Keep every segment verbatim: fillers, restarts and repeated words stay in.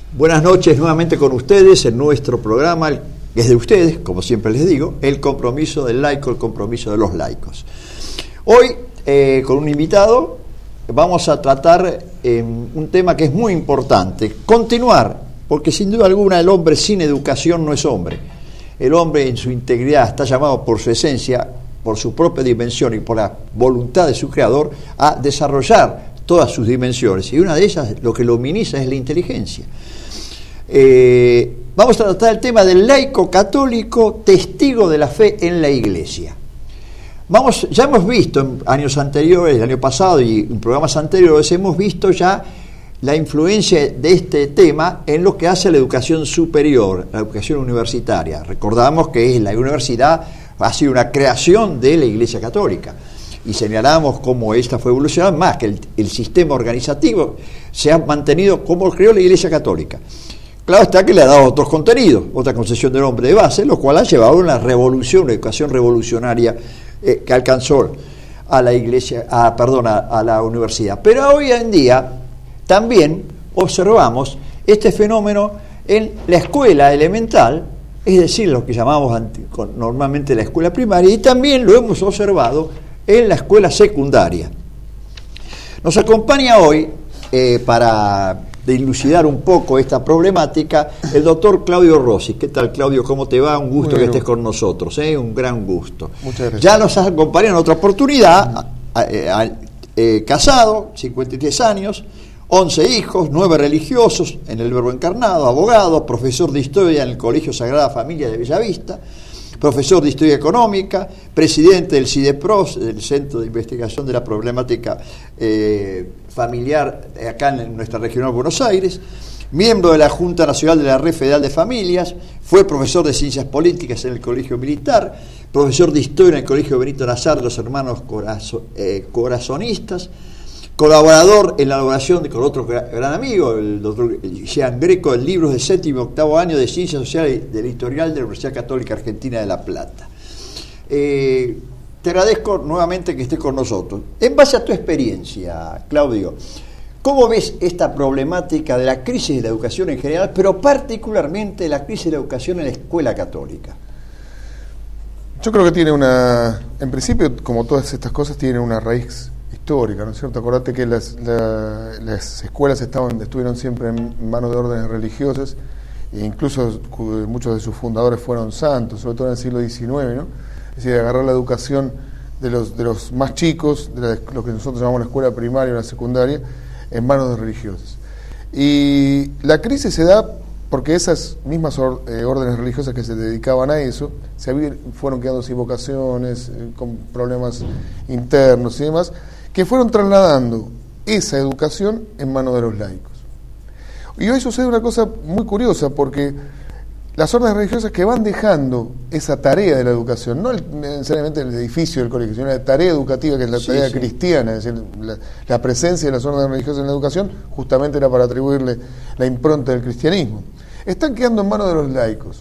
Buenas noches nuevamente con ustedes en nuestro programa, que es de ustedes, como siempre les digo, el compromiso del laico, el compromiso de los laicos. Hoy, eh, con un invitado, vamos a tratar eh, un tema que es muy importante, continuar, porque sin duda alguna el hombre sin educación no es hombre. El hombre en su integridad está llamado por su esencia, por su propia dimensión y por la voluntad de su creador a desarrollar todas sus dimensiones, y una de ellas, lo que lo humaniza, es la inteligencia. Eh, vamos a tratar el tema del laico católico, testigo de la fe en la Iglesia. Vamos, ya hemos visto en años anteriores, el año pasado y en programas anteriores, hemos visto ya la influencia de este tema en lo que hace a la educación superior, la educación universitaria. Recordamos que la universidad ha sido una creación de la Iglesia Católica, y señalamos cómo esta fue evolucionando, más que el, el sistema organizativo se ha mantenido como creó la Iglesia Católica. Claro está que le ha dado otros contenidos, otra concesión del hombre de base, lo cual ha llevado a una revolución, una educación revolucionaria eh, que alcanzó a la Iglesia, a, perdón, a, a la universidad. Pero hoy en día también observamos este fenómeno en la escuela elemental, es decir, lo que llamamos normalmente la escuela primaria, y también lo hemos observado en la escuela secundaria. Nos acompaña hoy, eh, para dilucidar un poco esta problemática, el doctor Claudio Rossi. ¿Qué tal, Claudio? ¿Cómo te va? Un gusto que estés con nosotros, ¿eh? Un gran gusto. Muchas gracias. Ya nos has acompañado en otra oportunidad, eh, eh, casado, cincuenta y tres años, once hijos, nueve religiosos en el Verbo Encarnado, abogado, profesor de historia en el Colegio Sagrada Familia de Bellavista, profesor de Historia Económica, presidente del CIDEPROS, del Centro de Investigación de la Problemática eh, Familiar acá en nuestra región de Buenos Aires, miembro de la Junta Nacional de la Red Federal de Familias, fue profesor de Ciencias Políticas en el Colegio Militar, profesor de Historia en el Colegio Benito Nazar de los Hermanos Corazo, eh, Corazonistas, colaborador en la elaboración de, con otro gran amigo, el doctor Jean Greco, en libros de séptimo y octavo año de Ciencias Sociales del Editorial de la Universidad Católica Argentina de La Plata. Eh, te agradezco nuevamente que estés con nosotros. En base a tu experiencia, Claudio, ¿cómo ves esta problemática de la crisis de la educación en general, pero particularmente la crisis de la educación en la escuela católica? Yo creo que tiene una, en principio, como todas estas cosas, tienen una raíz histórica, ¿no es cierto? Acordate que las, la, las escuelas estaban, estuvieron siempre en manos de órdenes religiosas, e incluso muchos de sus fundadores fueron santos, sobre todo en el siglo diecinueve, ¿no? Es decir, agarrar la educación de los, de los más chicos, de la, lo que nosotros llamamos la escuela primaria o la secundaria, en manos de religiosas. Y la crisis se da porque esas mismas or, eh, órdenes religiosas que se dedicaban a eso, se habían, fueron quedando sin vocaciones, eh, con problemas internos y demás, que fueron trasladando esa educación en manos de los laicos. Y hoy sucede una cosa muy curiosa, porque las órdenes religiosas que van dejando esa tarea de la educación, no necesariamente el edificio del colegio, sino la tarea educativa, que es la tarea sí, sí. cristiana, es decir, la, la presencia de las órdenes religiosas en la educación, justamente era para atribuirle la impronta del cristianismo. Están quedando en manos de los laicos.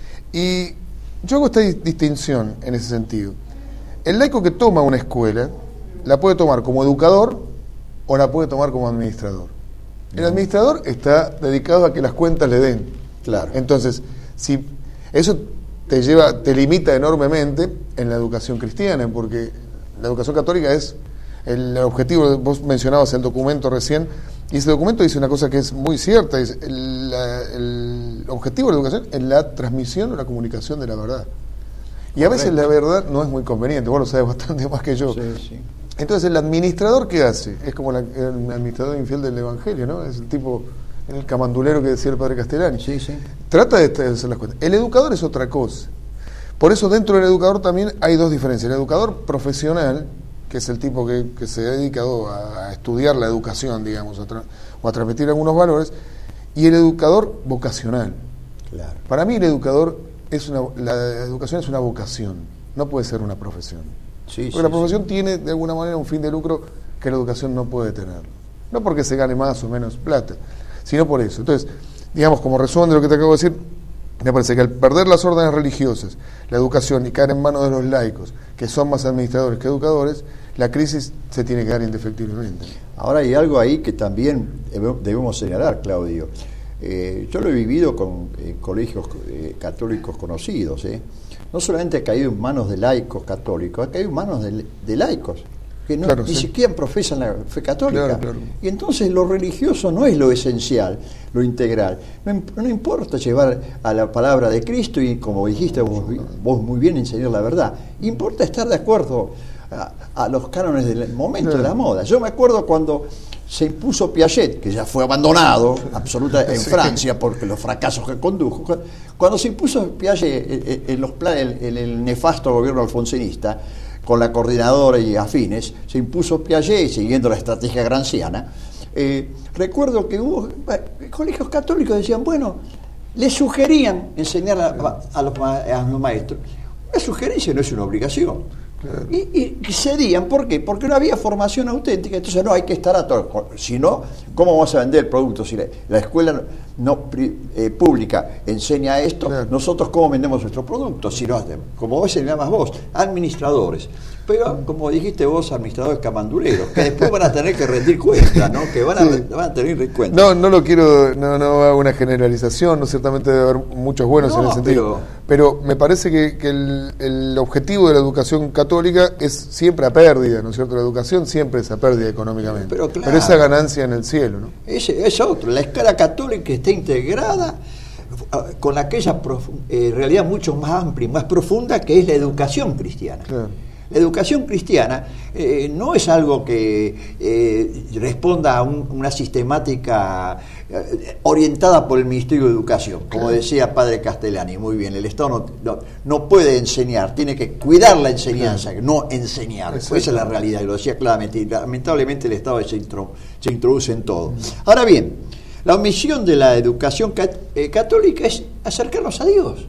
Y yo hago esta distinción en ese sentido. El laico que toma una escuela la puede tomar como educador o la puede tomar como administrador. El administrador está dedicado a que las cuentas le den. Claro. Entonces, si eso te lleva, te limita enormemente en la educación cristiana, porque la educación católica es el objetivo. Vos mencionabas el documento recién, y ese documento dice una cosa que es muy cierta: es el, la, el objetivo de la educación es la transmisión o la comunicación de la verdad. Y a veces la verdad no es muy conveniente, vos lo sabés bastante más que yo. Sí, sí. Entonces, el administrador, ¿qué hace? Es como la, el administrador infiel del Evangelio, ¿no? Es el tipo, el camandulero que decía el padre Castellani. Sí, sí. Trata de hacer las cuentas. El educador es otra cosa. Por eso, dentro del educador también hay dos diferencias. El educador profesional, que es el tipo que, que se ha dedicado a, a estudiar la educación, digamos, a tra- o a transmitir algunos valores, y el educador vocacional. Claro. Para mí, el educador es una, la educación es una vocación, no puede ser una profesión. Sí, porque sí, la profesión sí. tiene de alguna manera un fin de lucro que la educación no puede tener. No porque se gane más o menos plata, sino por eso. Entonces, digamos, como resumen de lo que te acabo de decir, me parece que al perder las órdenes religiosas, la educación, y caer en manos de los laicos, que son más administradores que educadores, la crisis se tiene que dar indefectiblemente. Ahora hay algo ahí que también debemos señalar, Claudio. Eh, yo lo he vivido con eh, colegios eh, católicos conocidos. ¿eh? No solamente ha caído en manos de laicos católicos, ha caído en manos de, de laicos que no, claro, ni sí. siquiera profesan la fe católica. Claro, claro. Y entonces lo religioso no es lo esencial, lo integral. No, no importa llevar a la palabra de Cristo y, como dijiste vos, vos muy bien, enseñar la verdad. Importa estar de acuerdo a, a los cánones del momento, claro, de la moda. Yo me acuerdo cuando se impuso Piaget, que ya fue abandonado absoluta en sí. Francia porque los fracasos que condujo. Cuando se impuso Piaget en, los planes, en el nefasto gobierno alfonsinista, con la coordinadora y afines, se impuso Piaget siguiendo la estrategia granciana. Eh, recuerdo que hubo eh, colegios católicos decían, bueno, le sugerían enseñar a, a, los, a los maestros. Una sugerencia no es una obligación. Claro. Y, y cedían, ¿por qué? Porque no había formación auténtica, entonces no hay que estar a todo. Si no, ¿cómo vamos a vender el producto? Si la, la escuela no, eh, pública enseña esto, claro, nosotros ¿cómo vendemos nuestro producto? Si no, como vos señalabas vos, administradores. Pero, como dijiste vos, administradores camanduleros, que después van a tener que rendir cuentas, ¿no? Que van a, sí. van a tener cuentas. No, no lo quiero, no, no hago una generalización, no, ciertamente debe haber muchos buenos no, en el sentido. Pero, pero me parece que, que el, el objetivo de la educación católica es siempre a pérdida, ¿no es cierto? La educación siempre es a pérdida económicamente. Pero, claro, pero esa ganancia en el cielo, ¿no? Ese es otro. La escala católica está integrada con aquella prof, eh, realidad mucho más amplia y más profunda que es la educación cristiana. Claro. La educación cristiana eh, no es algo que eh, responda a un, una sistemática eh, orientada por el Ministerio de Educación, como claro, decía Padre Castellani, muy bien, el Estado no, no, no puede enseñar, tiene que cuidar la enseñanza, claro, no enseñar. Esa es la realidad, y lo decía claramente, y lamentablemente el Estado se, intro, se introduce en todo. Ahora bien, la misión de la educación cat, eh, católica es acercarnos a Dios.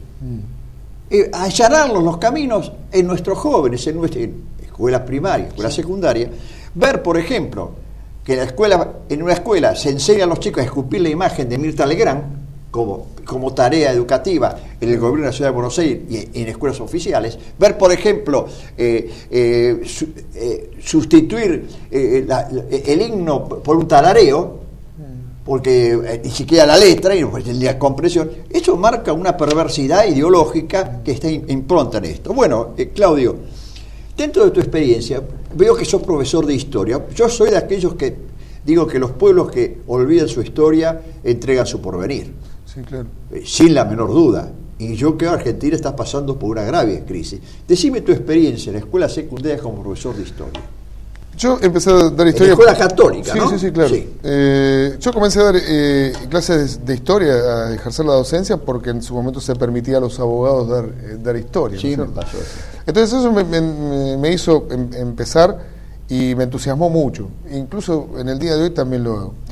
Eh, allanarlos los caminos en nuestros jóvenes, en nuestras escuelas primarias, escuelas sí. secundarias, ver, por ejemplo, que en, la escuela, en una escuela se enseña a los chicos a escupir la imagen de Mirta Legrand como, como tarea educativa en el gobierno de la Ciudad de Buenos Aires y en escuelas oficiales, ver, por ejemplo, eh, eh, su, eh, sustituir eh, la, el himno por un tarareo, porque eh, ni siquiera la letra y pues, la compresión, eso marca una perversidad ideológica que está impronta en esto. Bueno, eh, Claudio, dentro de tu experiencia, veo que sos profesor de historia. Yo soy de aquellos que digo que los pueblos que olvidan su historia entregan su porvenir. Sí, claro. Eh, sin la menor duda. Y yo creo que Argentina está pasando por una grave crisis. Decime tu experiencia en la escuela secundaria como profesor de historia. Yo empecé a dar historia... En la escuela católica, sí, ¿no? Sí, sí, claro. Sí. Eh, yo comencé a dar eh, clases de historia, a ejercer la docencia, porque en su momento se permitía a los abogados dar, eh, dar historia. Sí, ¿no? me pasó eso. Entonces eso me, me, me hizo em, empezar y me entusiasmó mucho. Incluso en el día de hoy también lo hago.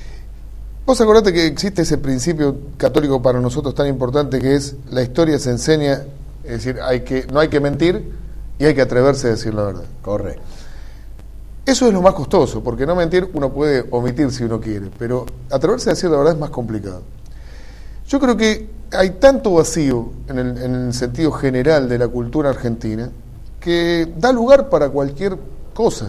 Vos acordate que existe ese principio católico para nosotros tan importante, que es la historia se enseña, es decir, hay que, no hay que mentir y hay que atreverse a decir la verdad. Correcto. Eso es lo más costoso, porque no mentir uno puede omitir si uno quiere, pero atreverse a decir la verdad es más complicado. Yo creo que hay tanto vacío en el, en el sentido general de la cultura argentina que da lugar para cualquier cosa.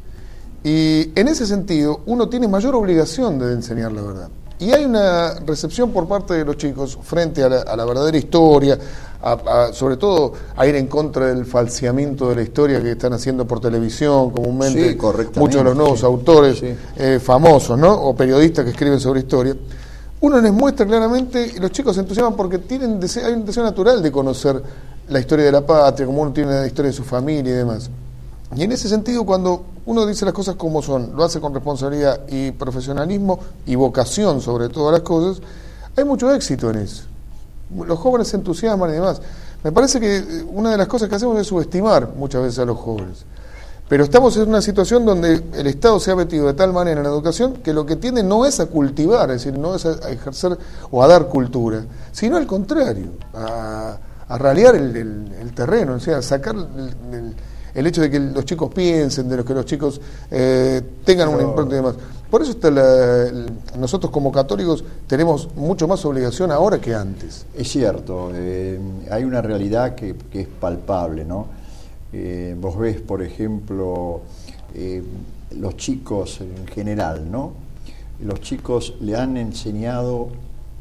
Y en ese sentido uno tiene mayor obligación de enseñar la verdad. Y hay una recepción por parte de los chicos frente a la, a la verdadera historia, a, a, sobre todo a ir en contra del falseamiento de la historia que están haciendo por televisión comúnmente, sí, muchos de los nuevos sí. autores sí. Eh, famosos, ¿no? O periodistas que escriben sobre historia. Uno les muestra claramente y los chicos se entusiasman porque tienen deseo, hay un deseo natural de conocer la historia de la patria, como uno tiene la historia de su familia y demás. Y en ese sentido, cuando uno dice las cosas como son, lo hace con responsabilidad y profesionalismo y vocación sobre todas las cosas, hay mucho éxito en eso. Los jóvenes se entusiasman y demás. Me parece que una de las cosas que hacemos es subestimar muchas veces a los jóvenes. Pero estamos en una situación donde el Estado se ha metido de tal manera en la educación que lo que tiende no es a cultivar, es decir, no es a ejercer o a dar cultura, sino al contrario, a, a ralear el, el, el terreno, o sea, a sacar el, el el hecho de que los chicos piensen, de que los chicos eh, tengan no. una impronta y demás. Por eso está la, el, nosotros como católicos tenemos mucho más obligación ahora que antes. Es cierto, eh, hay una realidad que, que es palpable, ¿no? Eh, vos ves, por ejemplo, eh, los chicos en general, ¿no? Los chicos le han enseñado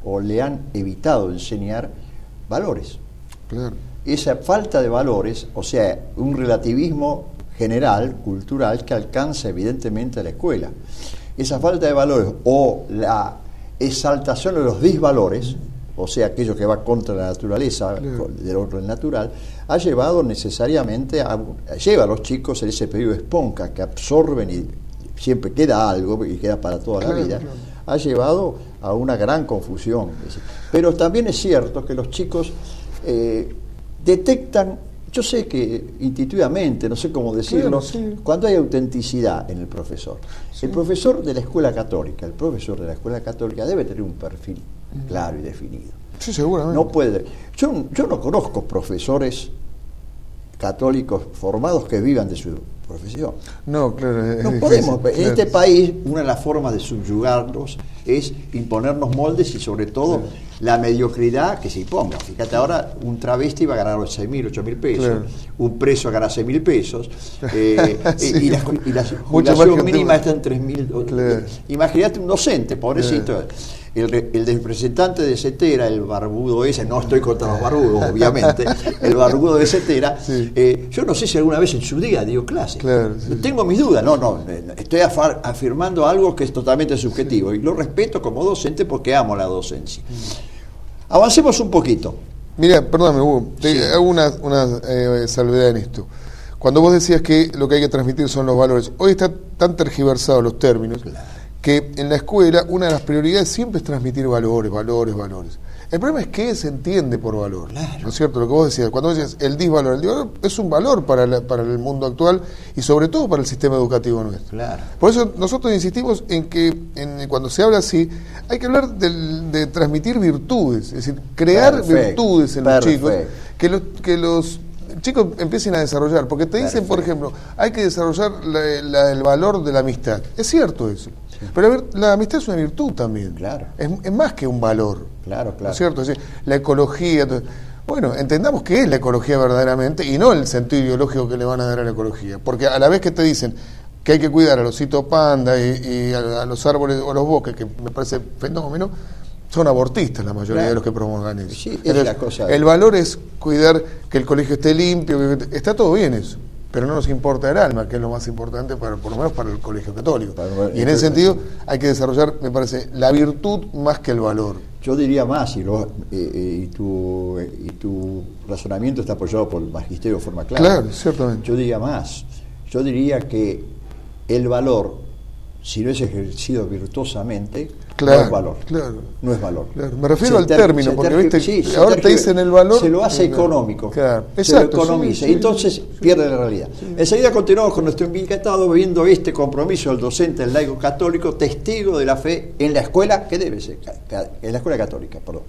o le han evitado enseñar valores. Claro. Esa falta de valores, o sea, un relativismo general, cultural, que alcanza evidentemente a la escuela. Esa falta de valores o la exaltación de los disvalores, o sea, aquello que va contra la naturaleza, claro, del orden natural, ha llevado necesariamente a, lleva a los chicos en ese periodo de esponja que absorben y siempre queda algo y queda para toda claro, la vida, claro. Ha llevado a una gran confusión. Pero también es cierto que los chicos eh, detectan, yo sé que intuitivamente, no sé cómo decirlo, claro, sí. Cuando hay autenticidad en el profesor. Sí. El profesor de la escuela católica, el profesor de la escuela católica debe tener un perfil uh-huh. claro y definido. Sí, seguramente. No puede. Yo, yo no conozco profesores católicos formados que vivan de su profesión. No, claro. Es no difícil, podemos. Claro. En este país, una de las formas de subyugarlos es imponernos moldes y sobre todo claro. la mediocridad que se imponga. Fíjate, ahora un travesti va a ganar seis mil, ocho mil pesos, claro. un preso a ganar seis mil pesos, eh, sí, y, la, y la jubilación mínima está en tres mil. Claro. Imagínate un docente, pobrecito. Claro. El, el representante de Cetera, el barbudo ese, no estoy contra los barbudos, obviamente, el barbudo de Cetera, sí. eh, yo no sé si alguna vez en su día dio clase. Claro, sí. Tengo mis dudas, no, no, estoy afar, afirmando algo que es totalmente subjetivo sí. y lo respeto como docente porque amo la docencia. Avancemos un poquito. Mira, perdóname, Hugo, te sí. hago una, una eh, salvedad en esto. Cuando vos decías que lo que hay que transmitir son los valores, hoy están tan tergiversados los términos. Claro. Que en la escuela una de las prioridades siempre es transmitir valores, valores, valores. El problema es que se entiende por valor, claro. ¿no es cierto? Lo que vos decías, cuando decías el disvalor, el disvalor es un valor para, la, para el mundo actual y sobre todo para el sistema educativo nuestro. Claro. Por eso nosotros insistimos en que en, cuando se habla así, hay que hablar de, de transmitir virtudes, es decir, crear Perfecto. virtudes en Perfecto. los chicos, que los, que los chicos empiecen a desarrollar, porque te dicen, Perfecto. por ejemplo, hay que desarrollar la, la, el valor de la amistad. Es cierto eso. Pero la amistad es una virtud también. Claro. Es, es más que un valor. Claro, claro. ¿No es cierto? Es decir, la ecología. Todo. Bueno, entendamos qué es la ecología verdaderamente y no el sentido ideológico que le van a dar a la ecología. Porque a la vez que te dicen que hay que cuidar a los osito panda y, y a, a los árboles o los bosques, que me parece fenómeno, son abortistas la mayoría claro. de los que promulgan eso. Sí, es Entonces, la cosa el valor es cuidar que el colegio esté limpio, que, está todo bien eso. Pero no nos importa el alma, que es lo más importante, para, por lo menos para el colegio católico. Para, y en ese sentido hay que desarrollar, me parece, la virtud más que el valor. Yo diría más, y, lo, eh, y, tu, y tu razonamiento está apoyado por el magisterio de forma clara. Claro, ciertamente. Yo diría más, yo diría que el valor, si no es ejercido virtuosamente, claro, no es valor. Claro, no es valor. Claro. Me refiero se al ter, término, porque ter, viste, sí, ahora te dicen el valor. Se lo hace económico. Claro. Se Exacto, lo economiza. Sí, sí, entonces sí, pierde la realidad. Sí. Enseguida continuamos con nuestro invitado viendo este compromiso del docente del laico católico, testigo de la fe en la escuela, que debe ser, en la escuela católica, perdón.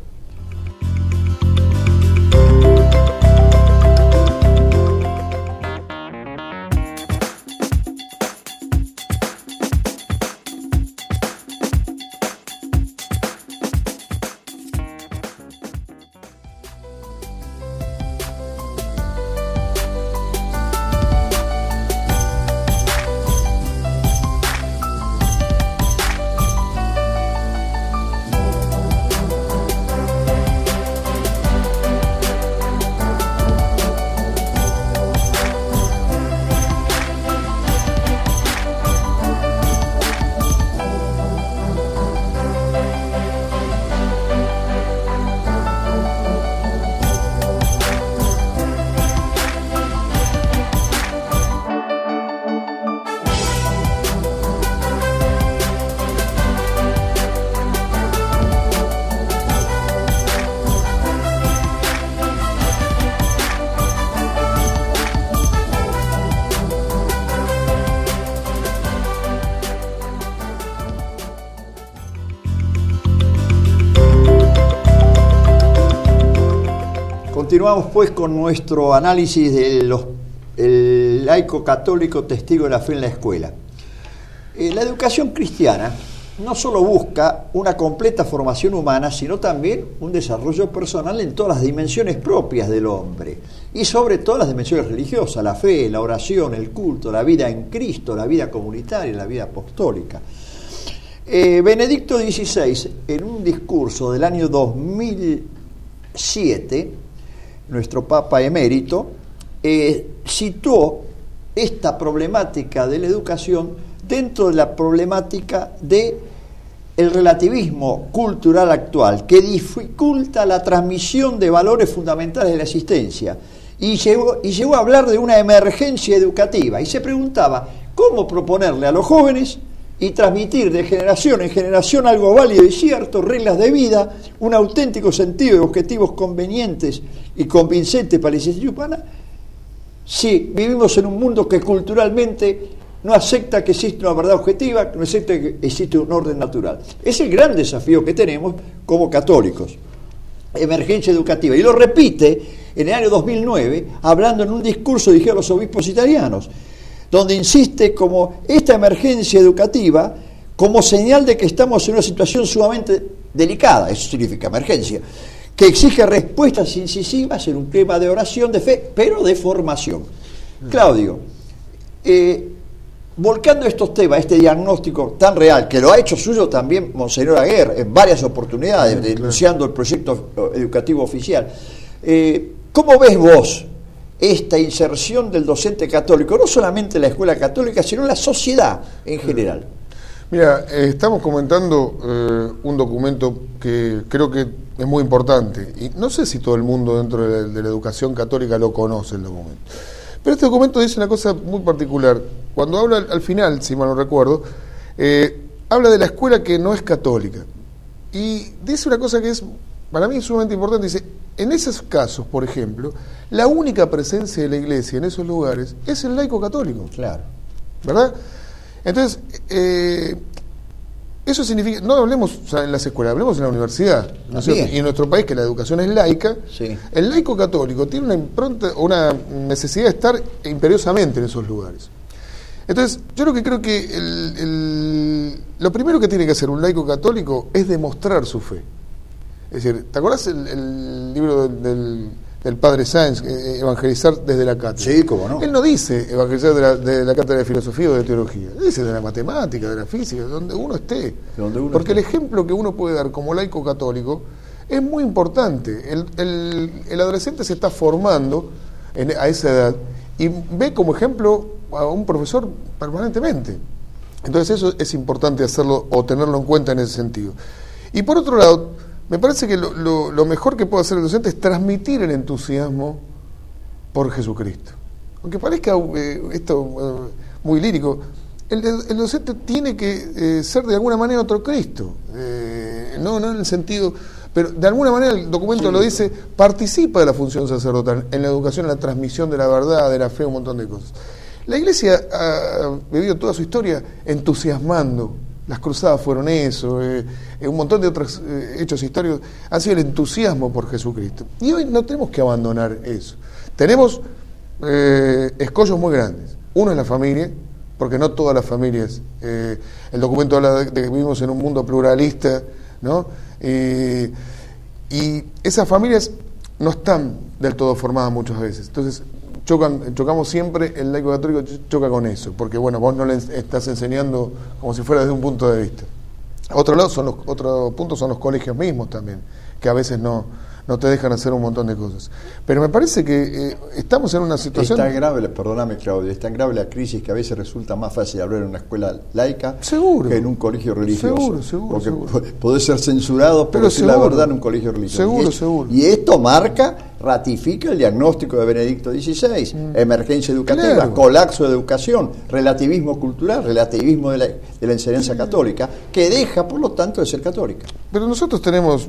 Continuamos pues con nuestro análisis del laico católico testigo de la fe en la escuela. Eh, la educación cristiana no solo busca una completa formación humana, sino también un desarrollo personal en todas las dimensiones propias del hombre, y sobre todo las dimensiones religiosas, la fe, la oración, el culto, la vida en Cristo, la vida comunitaria, la vida apostólica. Eh, Benedicto dieciséis, en un discurso del año dos mil siete, nuestro Papa emérito, eh, citó esta problemática de la educación dentro de la problemática de el relativismo cultural actual, que dificulta la transmisión de valores fundamentales de la existencia, y llegó, y llegó a hablar de una emergencia educativa, y se preguntaba cómo proponerle a los jóvenes y transmitir de generación en generación algo válido y cierto, reglas de vida, un auténtico sentido de objetivos convenientes y convincentes para la existencia humana, si vivimos en un mundo que culturalmente no acepta que existe una verdad objetiva, no acepta que existe un orden natural. Es el gran desafío que tenemos como católicos. Emergencia educativa. Y lo repite en el año dos mil nueve, hablando en un discurso dirigido a los obispos italianos, donde insiste como esta emergencia educativa como señal de que estamos en una situación sumamente delicada, eso significa emergencia, que exige respuestas incisivas en un clima de oración, de fe, pero de formación. Claudio, eh, volcando estos temas, este diagnóstico tan real, que lo ha hecho suyo también Monseñor Aguer en varias oportunidades, sí, denunciando claro. el proyecto educativo oficial, eh, ¿cómo ves vos esta inserción del docente católico, no solamente en la escuela católica, sino en la sociedad en general? Mira, eh, estamos comentando eh, un documento que creo que es muy importante, y no sé si todo el mundo dentro de la, de la educación católica lo conoce el documento. Pero este documento dice una cosa muy particular. Cuando habla al final, si mal no recuerdo, eh, habla de la escuela que no es católica. Y dice una cosa que es, para mí es sumamente importante. Dice, en esos casos, por ejemplo, la única presencia de la iglesia en esos lugares es el laico católico. Claro. ¿Verdad? Entonces, eh, eso significa, no hablemos o sea, en las escuelas, hablemos en la universidad, ¿no es cierto? Y en nuestro país, que la educación es laica, sí. El laico católico tiene una impronta, una necesidad de estar imperiosamente en esos lugares. Entonces, yo lo que creo que el, el, lo primero que tiene que hacer un laico católico es demostrar su fe. Es decir, ¿te acordás el, el libro del, del, del padre Sáenz, eh, Evangelizar desde la cátedra? Sí, cómo no. Él no dice evangelizar de la, de la cátedra de filosofía o de teología, dice de la matemática, de la física, de donde uno esté. Donde uno Porque esté. El ejemplo que uno puede dar como laico católico es muy importante. El, el, el adolescente se está formando en, a esa edad y ve como ejemplo a un profesor permanentemente. Entonces eso es importante hacerlo o tenerlo en cuenta en ese sentido. Y por otro lado, me parece que lo, lo, lo mejor que puede hacer el docente es transmitir el entusiasmo por Jesucristo. Aunque parezca eh, esto eh, muy lírico, el, el docente tiene que eh, ser de alguna manera otro Cristo. Eh, no, no en el sentido... Pero de alguna manera el documento sí, lo dice, participa de la función sacerdotal en la educación, en la transmisión de la verdad, de la fe, un montón de cosas. La Iglesia ha vivido toda su historia entusiasmando. Las cruzadas fueron eso, eh, un montón de otros eh, hechos históricos han sido el entusiasmo por Jesucristo. Y hoy no tenemos que abandonar eso. Tenemos eh, escollos muy grandes. Uno es la familia, porque no todas las familias, eh, el documento habla de, de que vivimos en un mundo pluralista, ¿no? Eh, y esas familias no están del todo formadas muchas veces. Entonces, chocan, chocamos siempre, el laico católico choca con eso, porque bueno, vos no le estás enseñando como si fuera desde un punto de vista. Otro lado son los, otro punto son los colegios mismos también, que a veces no, no te dejan hacer un montón de cosas. Pero me parece que eh, estamos en una situación... Es tan grave, perdóname Claudio, es tan grave la crisis que a veces resulta más fácil hablar en una escuela laica seguro, que en un colegio religioso. Seguro, seguro. Porque seguro. podés ser censurado por decir la verdad en un colegio religioso. Seguro, y, es, seguro. Y esto marca, ratifica el diagnóstico de Benedicto dieciséis, mm. emergencia educativa, claro. Colapso de educación, relativismo cultural, relativismo de la, de la enseñanza católica, que deja, por lo tanto, de ser católica. Pero nosotros tenemos...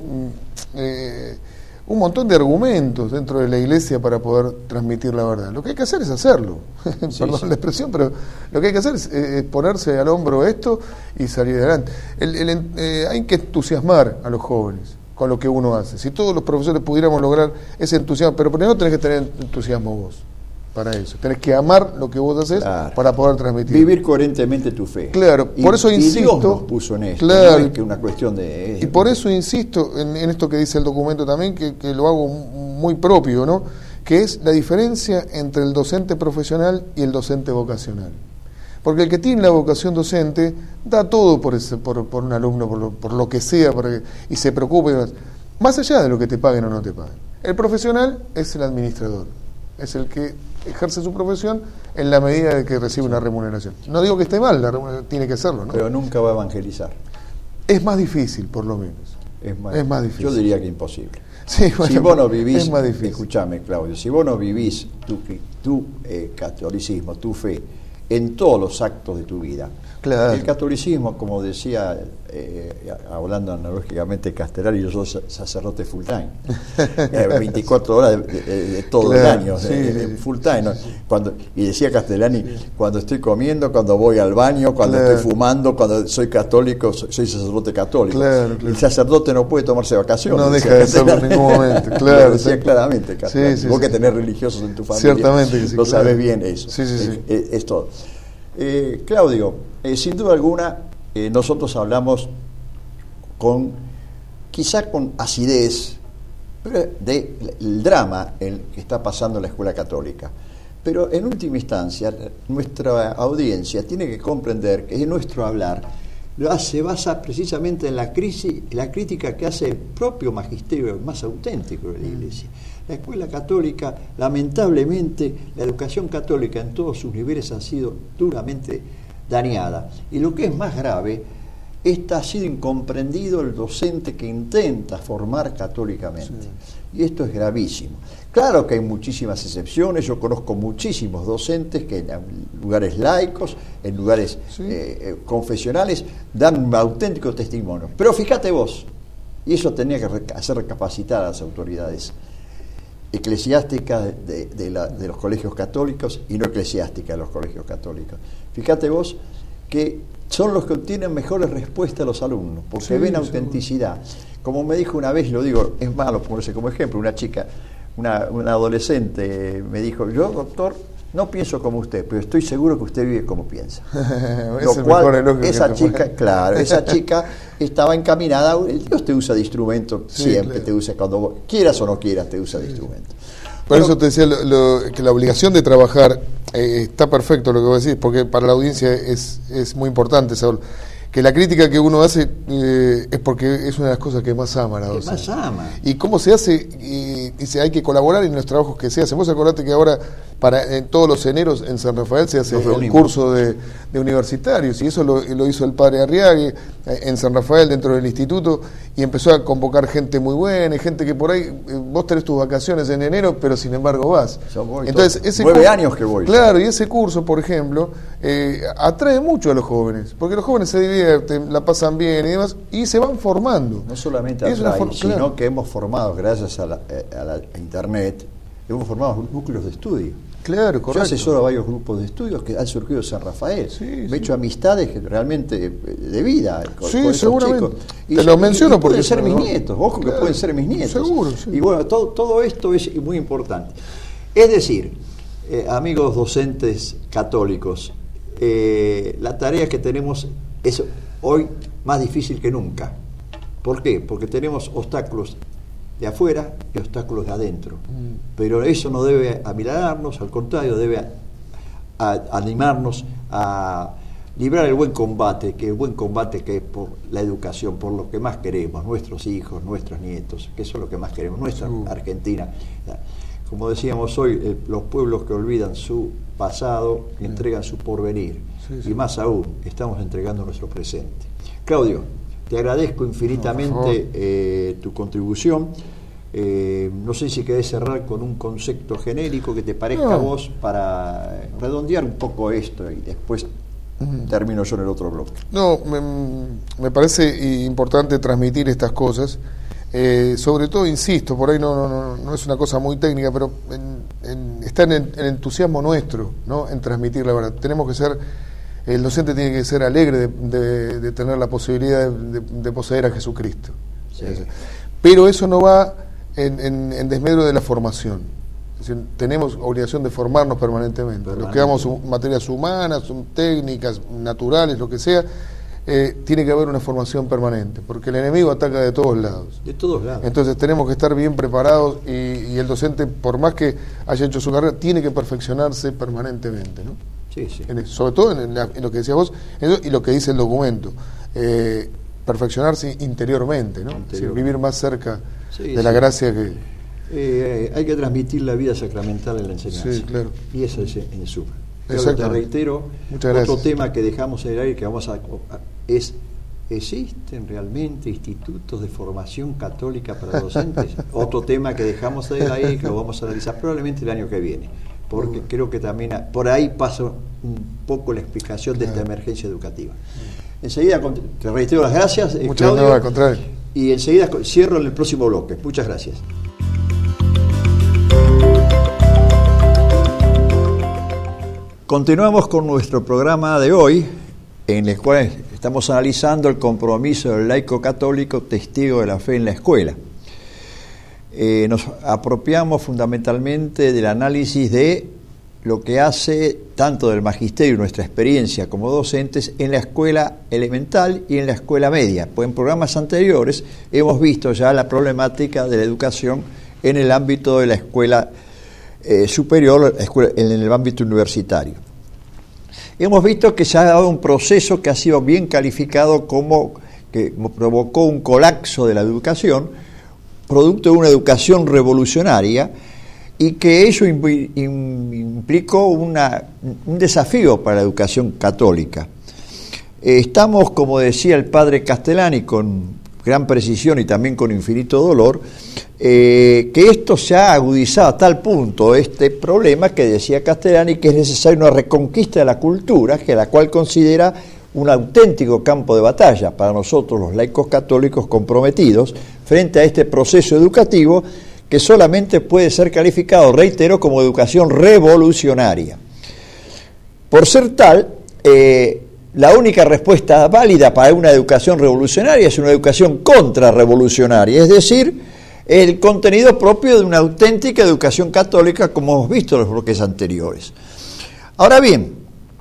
Eh, un montón de argumentos dentro de la Iglesia para poder transmitir la verdad. Lo que hay que hacer es hacerlo. Sí, Perdón sí. la expresión, pero lo que hay que hacer es, es ponerse al hombro esto y salir adelante. El, el, eh, hay que entusiasmar a los jóvenes con lo que uno hace. Si todos los profesores pudiéramos lograr ese entusiasmo, pero primero tenés que tener entusiasmo vos para eso. Tenés que amar lo que vos haces, claro, para poder transmitir. Vivir coherentemente tu fe. Claro, y, por eso y insisto. Dios nos puso en esto, claro, no es que una cuestión de. Y por eso insisto en, en esto que dice el documento también, que, que lo hago muy propio, ¿no? Que es la diferencia entre el docente profesional y el docente vocacional. Porque el que tiene la vocación docente da todo por ese, por, por un alumno, por lo, por lo que sea, por el, y se preocupa, y demás, más allá de lo que te paguen o no te paguen. El profesional es el administrador, es el que ejerce su profesión en la medida de que recibe una remuneración. No digo que esté mal, la remuneración tiene que serlo, ¿no? Pero nunca va a evangelizar. Es más difícil, por lo menos. Es más, es más difícil. Yo diría que imposible. Sí, bueno, si vos no vivís, es más difícil. Escuchame, Claudio, si vos no vivís tu, tu eh, catolicismo, tu fe, en todos los actos de tu vida. Claro. El catolicismo, como decía, eh, hablando analógicamente Castellari, yo soy sacerdote full time, eh, veinticuatro horas de, de, de todo claro, el año, sí, eh, sí, full time. ¿no? Cuando, y decía Castellani, sí. cuando estoy comiendo, cuando voy al baño, cuando claro. estoy fumando, cuando soy católico, soy, soy sacerdote católico. Claro, claro. El sacerdote no puede tomarse vacaciones. No deja de serlo en ningún momento, claro. Lo decía sí. claramente Castellani. Sí, sí, Vos sí. que tenés religiosos en tu familia, ciertamente que sí, lo claro. sabés bien eso. Sí, sí, sí. Es, es, es todo. Eh, Claudio, eh, sin duda alguna eh, nosotros hablamos con quizá con acidez pero del drama el que está pasando en la escuela católica, pero en última instancia nuestra audiencia tiene que comprender que nuestro hablar se basa precisamente en la crisis, la crítica que hace el propio magisterio más auténtico de la Iglesia. La escuela católica, lamentablemente, la educación católica en todos sus niveles ha sido duramente dañada. Y lo que es más grave, esta ha sido incomprendido el docente que intenta formar católicamente. Sí. Y esto es gravísimo. Claro que hay muchísimas excepciones, yo conozco muchísimos docentes que en lugares laicos, en lugares sí. eh, confesionales, dan auténticos testimonios. Pero fíjate vos, y eso tenía que hacer recapacitar a las autoridades eclesiásticas de, de, de, la, de los colegios católicos y no eclesiásticas de los colegios católicos. Fíjate vos que son los que obtienen mejores respuestas a los alumnos, porque sí, ven autenticidad. Sí. Como me dijo una vez, lo digo, es malo ponerse como ejemplo, una chica, una, una adolescente me dijo, yo doctor, no pienso como usted, pero estoy seguro que usted vive como piensa. Lo cual, esa chica, claro, esa chica estaba encaminada, Dios te usa de instrumento, sí, siempre claro. te usa, cuando quieras o no quieras, te usa sí. de instrumento. Por bueno, eso te decía lo, lo, que la obligación de trabajar, eh, está perfecto lo que vos decís, porque para la audiencia es, es muy importante, Saúl, que la crítica que uno hace eh, es porque es una de las cosas que más ama la docencia. Más ama. Y cómo se hace, y, dice, hay que colaborar en los trabajos que se hacen. Vos acordate que ahora, para en todos los eneros en San Rafael se hace el curso de, de universitarios, y eso lo, lo hizo el padre Arriague en San Rafael dentro del instituto, y empezó a convocar gente muy buena, y gente que por ahí, vos tenés tus vacaciones en enero, pero sin embargo vas. Entonces, ese nueve curso, años que voy. Claro, y ese curso, por ejemplo, eh, atrae mucho a los jóvenes, porque los jóvenes se divierten, la pasan bien y demás, y se van formando. No solamente atrae, for- sino claro. que hemos formado, gracias a la, a la internet, hemos formado núcleos de estudio. Claro, correcto. Yo asesoro a varios grupos de estudios que han surgido en San Rafael. Sí, Me sí. he hecho amistades que realmente de vida con, sí, con seguramente. Chicos. Y, Te lo menciono y, y porque pueden ser eso, mis ¿no? nietos, ojo claro. que pueden ser mis nietos. Seguro, sí. Y bueno, todo, todo esto es muy importante. Es decir, eh, amigos docentes católicos, eh, la tarea que tenemos es hoy más difícil que nunca. ¿Por qué? Porque tenemos obstáculos de afuera y obstáculos de adentro. Mm. Pero eso no debe amilanarnos, al contrario, debe a, a, animarnos a librar el buen combate, que el buen combate que es por la educación, por lo que más queremos, nuestros hijos, nuestros nietos, que eso es lo que más queremos, nuestra uh. Argentina. Como decíamos hoy, el, los pueblos que olvidan su pasado sí. entregan su porvenir. Sí, sí. Y más aún, estamos entregando nuestro presente. Claudio, te agradezco infinitamente no, eh, tu contribución. Eh, no sé si querés cerrar con un concepto genérico que te parezca no. a vos para redondear un poco esto y después uh-huh. termino yo en el otro bloque. No, me, me parece importante transmitir estas cosas. Eh, sobre todo, insisto, por ahí no, no, no, no es una cosa muy técnica, pero en, en, está en el, en el entusiasmo nuestro, ¿no? En transmitir la verdad. Tenemos que ser... El docente tiene que ser alegre de, de, de tener la posibilidad de, de, de poseer a Jesucristo. Sí. Pero eso no va en, en, en desmedro de la formación. Es decir, tenemos obligación de formarnos permanentemente. Permanente. Los que damos materias humanas, técnicas, naturales, lo que sea, eh, tiene que haber una formación permanente, porque el enemigo ataca de todos lados. De todos lados. Entonces tenemos que estar bien preparados y, y el docente, por más que haya hecho su carrera, tiene que perfeccionarse permanentemente, ¿no? Sí, sí. En, sobre todo en, la, en lo que decías vos en eso, y lo que dice el documento. Eh, perfeccionarse interiormente, ¿no? Interior. Es decir, vivir más cerca sí, de sí. la gracia que... Eh, hay que transmitir la vida sacramental en la enseñanza. Sí, claro. Y eso es en suma. Pero te reitero, otro tema que dejamos en el aire que vamos a, a es ¿existen realmente institutos de formación católica para docentes? Otro tema que dejamos en el aire que lo vamos a analizar probablemente el año que viene, porque uh-huh. creo que también a, por ahí pasa un poco la explicación de esta uh-huh. emergencia educativa. Uh-huh. Enseguida te reitero las gracias, eh, Muchas Claudio, no, al contrario. Y enseguida cierro en el próximo bloque. Muchas gracias. Continuamos con nuestro programa de hoy, en el cual estamos analizando el compromiso del laico católico testigo de la fe en la escuela. Eh, nos apropiamos fundamentalmente del análisis de lo que hace tanto del magisterio, nuestra experiencia como docentes, en la escuela elemental y en la escuela media. Pues en programas anteriores hemos visto ya la problemática de la educación en el ámbito de la escuela eh, superior, en el ámbito universitario. Hemos visto que se ha dado un proceso que ha sido bien calificado como que provocó un colapso de la educación, producto de una educación revolucionaria, y que ello implicó una, un desafío para la educación católica. Estamos, como decía el padre Castellani, con gran precisión y también con infinito dolor, eh, que esto se ha agudizado a tal punto, este problema que decía Castellani, que es necesaria una reconquista de la cultura, que la cual considera un auténtico campo de batalla para nosotros los laicos católicos comprometidos frente a este proceso educativo que solamente puede ser calificado, reitero, como educación revolucionaria. Por ser tal, eh, la única respuesta válida para una educación revolucionaria es una educación contrarrevolucionaria, es decir, el contenido propio de una auténtica educación católica, como hemos visto en los bloques anteriores. Ahora bien,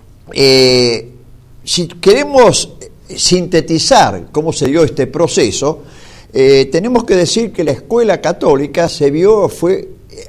eh, si queremos sintetizar cómo se dio este proceso, eh, tenemos que decir que la escuela católica se vio, fue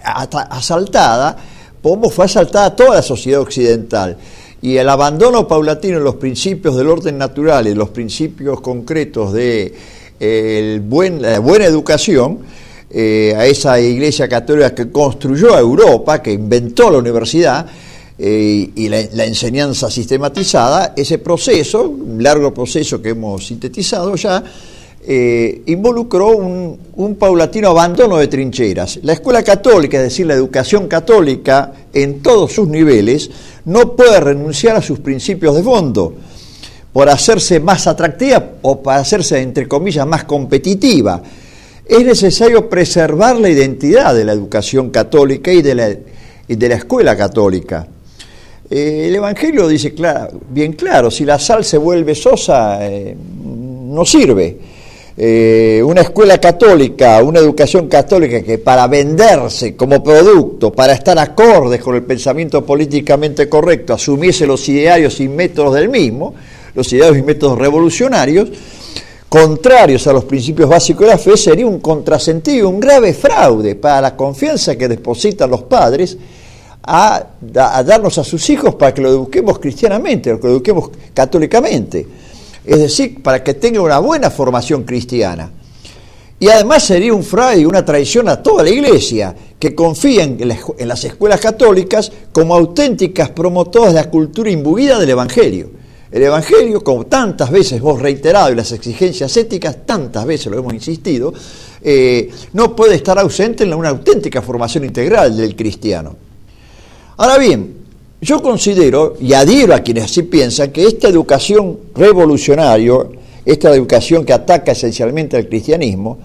asaltada, como fue asaltada toda la sociedad occidental. Y el abandono paulatino de los principios del orden natural y los principios concretos de eh, el buen, la buena educación, eh, a esa iglesia católica que construyó a Europa, que inventó la universidad eh, y la, la enseñanza sistematizada, ese proceso, un largo proceso que hemos sintetizado ya, eh, involucró un, un paulatino abandono de trincheras. La escuela católica, es decir, la educación católica en todos sus niveles, no puede renunciar a sus principios de fondo por hacerse más atractiva o para hacerse, entre comillas, más competitiva. Es necesario preservar la identidad de la educación católica y de la, y de la escuela católica. Eh, el Evangelio dice claro, bien claro, si la sal se vuelve sosa, eh, no sirve. Eh, una escuela católica, una educación católica que para venderse como producto, para estar acordes con el pensamiento políticamente correcto, asumiese los idearios y métodos del mismo, los idearios y métodos revolucionarios, contrarios a los principios básicos de la fe, sería un contrasentido, un grave fraude para la confianza que depositan los padres a, a darnos a sus hijos para que lo eduquemos cristianamente, que lo eduquemos católicamente. Es decir, para que tenga una buena formación cristiana. Y además sería un fraude y una traición a toda la Iglesia, que confía en, en las escuelas católicas como auténticas promotoras de la cultura imbuida del Evangelio. El Evangelio, como tantas veces hemos reiterado, y las exigencias éticas, tantas veces lo hemos insistido, eh, no puede estar ausente en una auténtica formación integral del cristiano. Ahora bien, yo considero y adhiero a quienes así piensan que esta educación revolucionaria, esta educación que ataca esencialmente al cristianismo,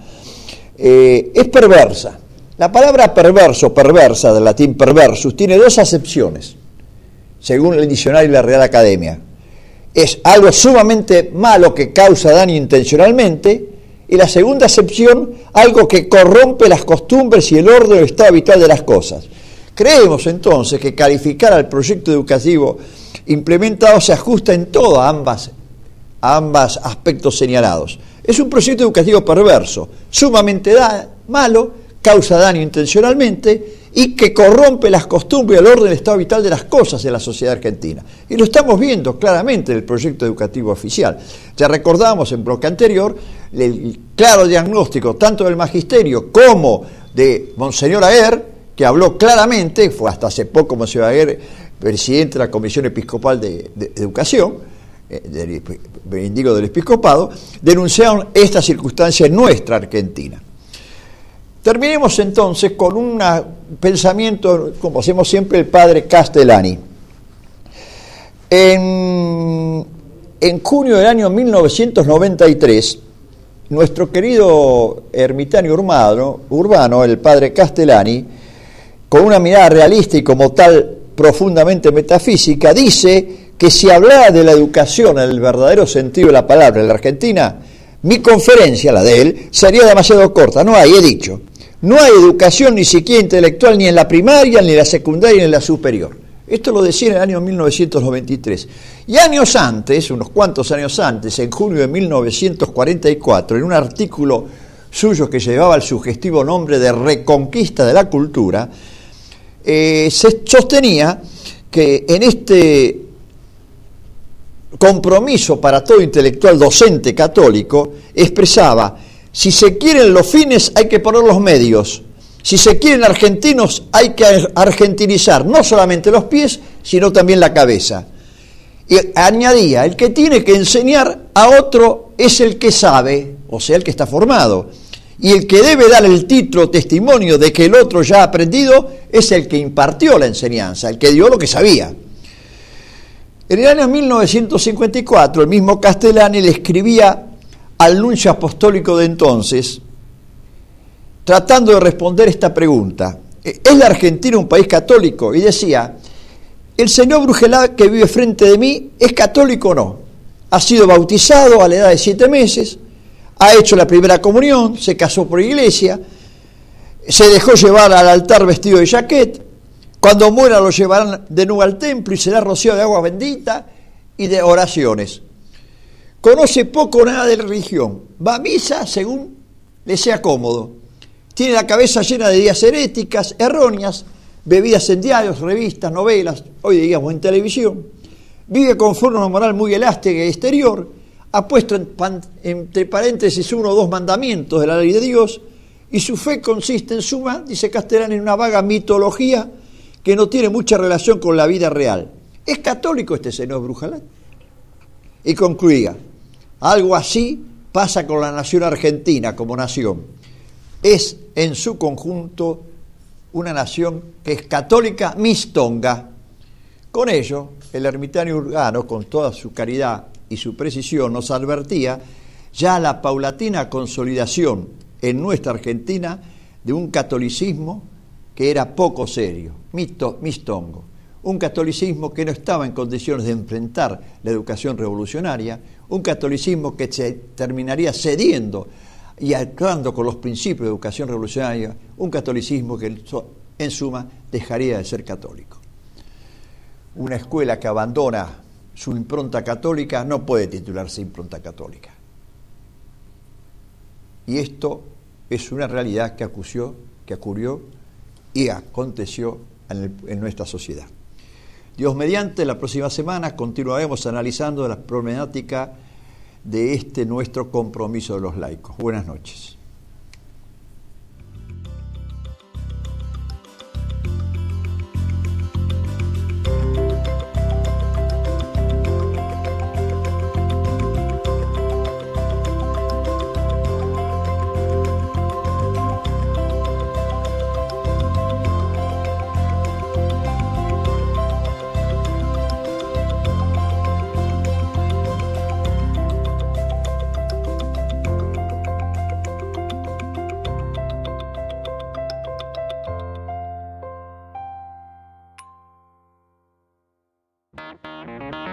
eh, es perversa. La palabra perverso, perversa, del latín perversus, tiene dos acepciones, según el diccionario y la Real Academia. Es algo sumamente malo que causa daño intencionalmente, y la segunda acepción, algo que corrompe las costumbres y el orden o estado habitual de las cosas. Creemos entonces que calificar al proyecto educativo implementado se ajusta en todo a ambas, a ambos aspectos señalados. Es un proyecto educativo perverso, sumamente da, malo, causa daño intencionalmente y que corrompe las costumbres y el orden del estado vital de las cosas en la sociedad argentina. Y lo estamos viendo claramente en el proyecto educativo oficial. Ya recordamos en bloque anterior el claro diagnóstico tanto del magisterio como de Monseñor Aguer, que habló claramente, fue hasta hace poco Monseñor Aguer, presidente de la Comisión Episcopal de, de Educación, eh, del, bendigo del Episcopado, denunciaron esta circunstancia en nuestra Argentina. Terminemos entonces con un pensamiento, como hacemos siempre, el padre Castellani. En, en junio del año mil novecientos noventa y tres, nuestro querido ermitaño urbano, urbano, el padre Castellani, con una mirada realista y como tal profundamente metafísica, dice que si hablara de la educación en el verdadero sentido de la palabra en la Argentina, mi conferencia, la de él, sería demasiado corta. No hay, he dicho, no hay educación ni siquiera intelectual ni en la primaria, ni en la secundaria, ni en la superior. Esto lo decía en el año mil novecientos noventa y tres. Y años antes, unos cuantos años antes, en junio de mil novecientos cuarenta y cuatro, en un artículo suyo que llevaba el sugestivo nombre de Reconquista de la Cultura, eh, se sostenía que en este compromiso para todo intelectual docente católico expresaba: si se quieren los fines hay que poner los medios, si se quieren argentinos hay que argentinizar no solamente los pies sino también la cabeza. Y añadía: el que tiene que enseñar a otro es el que sabe, o sea, el que está formado, y el que debe dar el título testimonio de que el otro ya ha aprendido es el que impartió la enseñanza, el que dio lo que sabía. En el año mil novecientos cincuenta y cuatro, el mismo Castellani le escribía al nuncio apostólico de entonces, tratando de responder esta pregunta: ¿es la Argentina un país católico? Y decía: el señor Brugelá que vive frente de mí, ¿es católico o no? Ha sido bautizado a la edad de siete meses, ha hecho la primera comunión, se casó por iglesia, se dejó llevar al altar vestido de jaquet, cuando muera lo llevarán de nuevo al templo y será rociado de agua bendita y de oraciones. Conoce poco o nada de religión, va a misa según le sea cómodo, tiene la cabeza llena de ideas heréticas, erróneas, bebidas en diarios, revistas, novelas, hoy digamos en televisión, vive conforme a una moral muy elástica y exterior, ha puesto en pan, entre paréntesis uno o dos mandamientos de la ley de Dios, y su fe consiste en suma, dice Castellani, en una vaga mitología que no tiene mucha relación con la vida real. ¿Es católico este señor Brugelá? Y concluía: algo así pasa con la nación argentina como nación. Es en su conjunto una nación que es católica mistonga. Con ello, el ermitaño urbano, con toda su caridad y su precisión, nos advertía ya la paulatina consolidación en nuestra Argentina de un catolicismo que era poco serio, mito, mistongo, un catolicismo que no estaba en condiciones de enfrentar la educación revolucionaria, un catolicismo que se terminaría cediendo y actuando con los principios de educación revolucionaria, un catolicismo que en suma dejaría de ser católico. Una escuela que abandona su impronta católica no puede titularse impronta católica. Y esto es una realidad que acució, que ocurrió y aconteció en, el, en nuestra sociedad. Dios mediante, la próxima semana continuaremos analizando la problemática de este nuestro compromiso de los laicos. Buenas noches. Thank you.